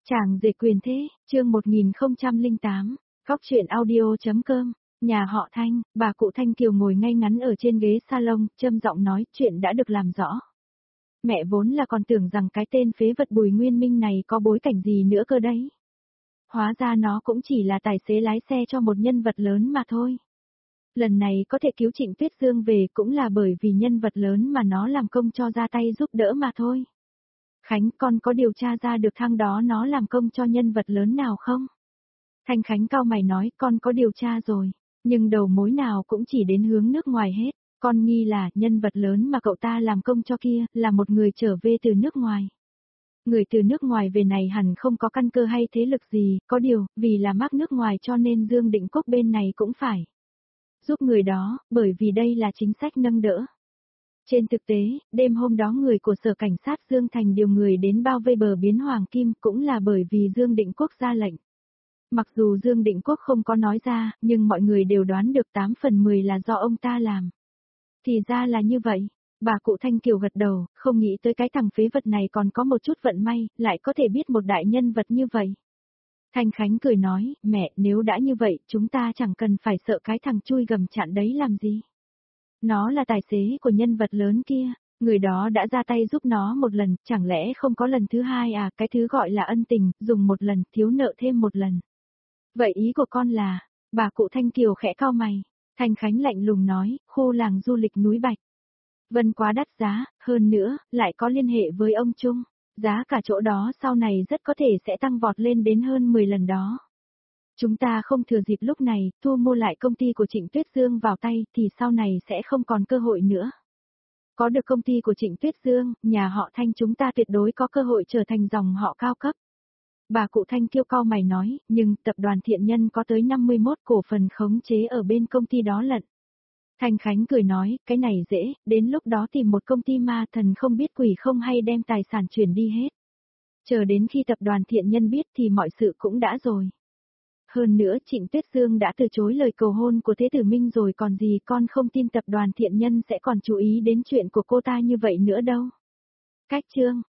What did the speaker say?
Chàng rể quyền thế, chương 1008, Góc truyện audio.com, nhà họ Thanh, bà cụ Thanh Kiều ngồi ngay ngắn ở trên ghế salon, châm giọng nói chuyện đã được làm rõ. Mẹ vốn là còn tưởng rằng cái tên phế vật Bùi Nguyên Minh này có bối cảnh gì nữa cơ đấy. Hóa ra nó cũng chỉ là tài xế lái xe cho một nhân vật lớn mà thôi. Lần này có thể cứu Trịnh Tuyết Dương về cũng là bởi vì nhân vật lớn mà nó làm công cho ra tay giúp đỡ mà thôi. Khánh, con có điều tra ra được thằng đó nó làm công cho nhân vật lớn nào không? Thanh Khánh cau mày nói, con có điều tra rồi, nhưng đầu mối nào cũng chỉ đến hướng nước ngoài hết. Con nghi là nhân vật lớn mà cậu ta làm công cho kia là một người trở về từ nước ngoài. Người từ nước ngoài về này hẳn không có căn cơ hay thế lực gì, có điều, vì là mác nước ngoài cho nên Dương Định Quốc bên này cũng phải giúp người đó, bởi vì đây là chính sách nâng đỡ. Trên thực tế, đêm hôm đó người của Sở Cảnh sát Dương Thành điều người đến bao vây bờ biến Hoàng Kim cũng là bởi vì Dương Định Quốc ra lệnh. Mặc dù Dương Định Quốc không có nói ra, nhưng mọi người đều đoán được 8 phần 10 là do ông ta làm. Thì ra là như vậy, bà cụ Thanh Kiều gật đầu, không nghĩ tới cái thằng phế vật này còn có một chút vận may, lại có thể biết một đại nhân vật như vậy. Thanh Khánh cười nói, mẹ, nếu đã như vậy, chúng ta chẳng cần phải sợ cái thằng chui gầm chặn đấy làm gì. Nó là tài xế của nhân vật lớn kia, người đó đã ra tay giúp nó một lần, chẳng lẽ không có lần thứ hai à, cái thứ gọi là ân tình, dùng một lần, thiếu nợ thêm một lần. Vậy ý của con là, bà cụ Thanh Kiều khẽ cau mày, Thanh Khánh lạnh lùng nói, khu làng du lịch núi Bạch. Vân quá đắt giá, hơn nữa, lại có liên hệ với ông Trung, giá cả chỗ đó sau này rất có thể sẽ tăng vọt lên đến hơn 10 lần đó. Chúng ta không thừa dịp lúc này, thu mua lại công ty của Trịnh Tuyết Dương vào tay, thì sau này sẽ không còn cơ hội nữa. Có được công ty của Trịnh Tuyết Dương, nhà họ Thanh chúng ta tuyệt đối có cơ hội trở thành dòng họ cao cấp. Bà cụ Thanh Kiêu cau mày nói, nhưng tập đoàn Thiện Nhân có tới 51 cổ phần khống chế ở bên công ty đó lận. Thanh Khánh cười nói, cái này dễ, đến lúc đó tìm một công ty ma thần không biết quỷ không hay đem tài sản chuyển đi hết. Chờ đến khi tập đoàn Thiện Nhân biết thì mọi sự cũng đã rồi. Hơn nữa Trịnh Tuyết Dương đã từ chối lời cầu hôn của Thế Tử Minh rồi còn gì, con không tin tập đoàn Thiện Nhân sẽ còn chú ý đến chuyện của cô ta như vậy nữa đâu. Cách chương